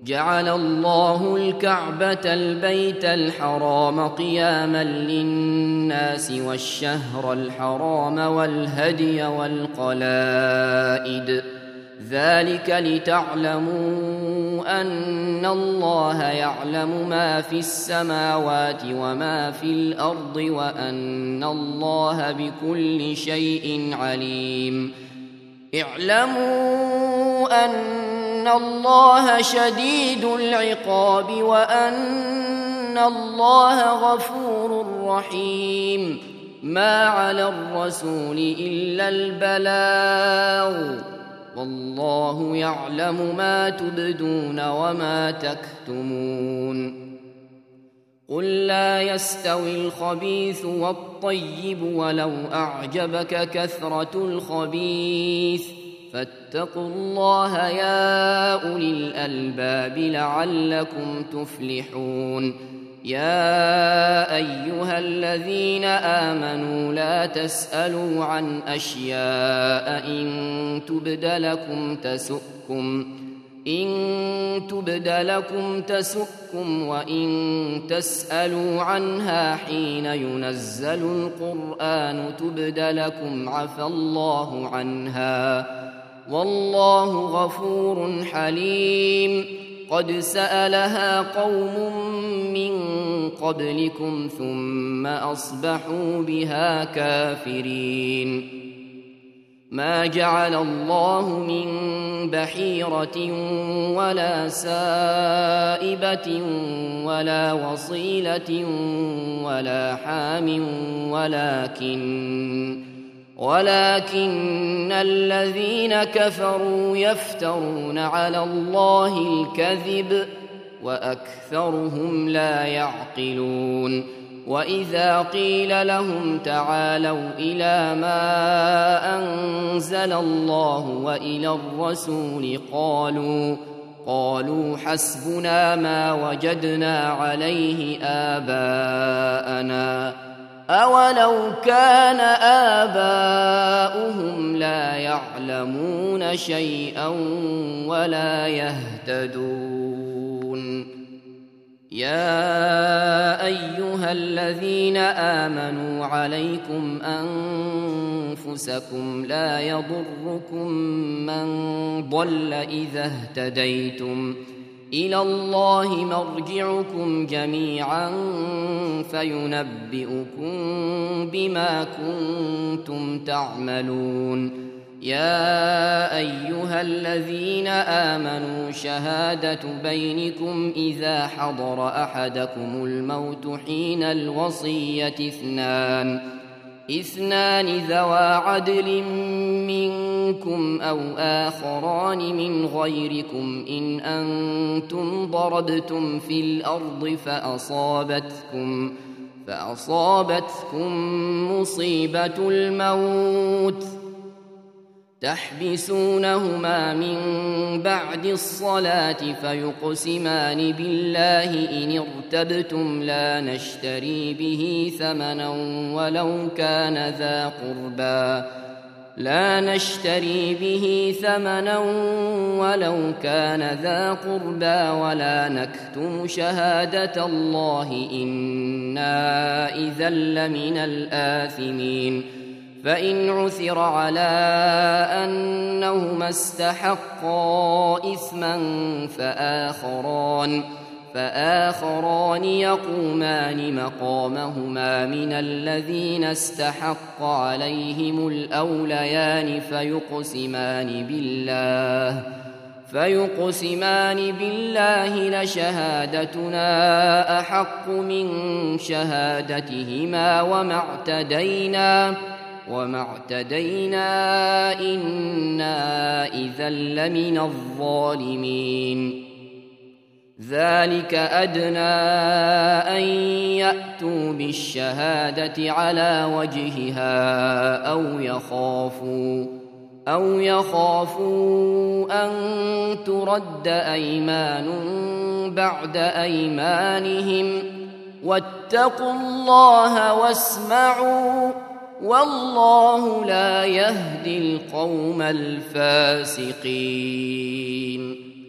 جعل الله الكعبة البيت الحرام قياما للناس والشهر الحرام والهدي والقلائد ذلك لتعلموا أن الله يعلم ما في السماوات وما في الأرض وأن الله بكل شيء عليم. اعلموا أن الله شديد العقاب وأن الله غفور رحيم. ما على الرسول إلا البلاغ والله يعلم ما تبدون وما تكتمون. قل لا يستوي الخبيث والطيب ولو أعجبك كثرة الخبيث فاتقوا الله يا أولي الألباب لعلكم تفلحون. يا أيها الذين آمنوا لا تسألوا عن أشياء إن تبد لكم تسؤكم وإن تسألوا عنها حين ينزل القرآن تبد لكم عفى الله عنها والله غفور حليم. قد سألها قوم من قبلكم ثم أصبحوا بها كافرين. ما جعل الله من بحيرة ولا سائبة ولا وصيلة ولا حام ولكن الذين كفروا يفترون على الله الكذب وأكثرهم لا يعقلون. وإذا قيل لهم تعالوا إلى ما أنزل الله وإلى الرسول قالوا حسبنا ما وجدنا عليه آباءنا أولو كان آباؤهم لا يعلمون شيئا ولا يهتدون. يا أيها الذين آمنوا عليكم أنفسكم لا يضركم من ضل إذا اهتديتم إلى الله مرجعكم جميعا فينبئكم بما كنتم تعملون. يا أيها الذين آمنوا شهادة بينكم إذا حضر أحدكم الموت حين الوصية اثنان ذوى عدل منكم أو آخران من غيركم إن أنتم ضربتم في الأرض فأصابتكم مصيبة الموت تحبسونهما من بعد الصلاة فيقسمان بالله إن ارتبتم لا نشتري به ثمنا ولو كان ذا قربى ولا نكتم شهادة الله إنا إذا لمن الآثمين. فإن عثر على أنهما استحقا إثما فآخران يقومان مقامهما من الذين استحق عليهم الأوليان فيقسمان بالله لشهادتنا أحق من شهادتهما وما اعتدينا إنا إذا لمن الظالمين. ذلك أدنى أن يأتوا بالشهادة على وجهها أو يخافوا أن ترد أيمان بعد أيمانهم واتقوا الله واسمعوا والله لا يهدي القوم الفاسقين.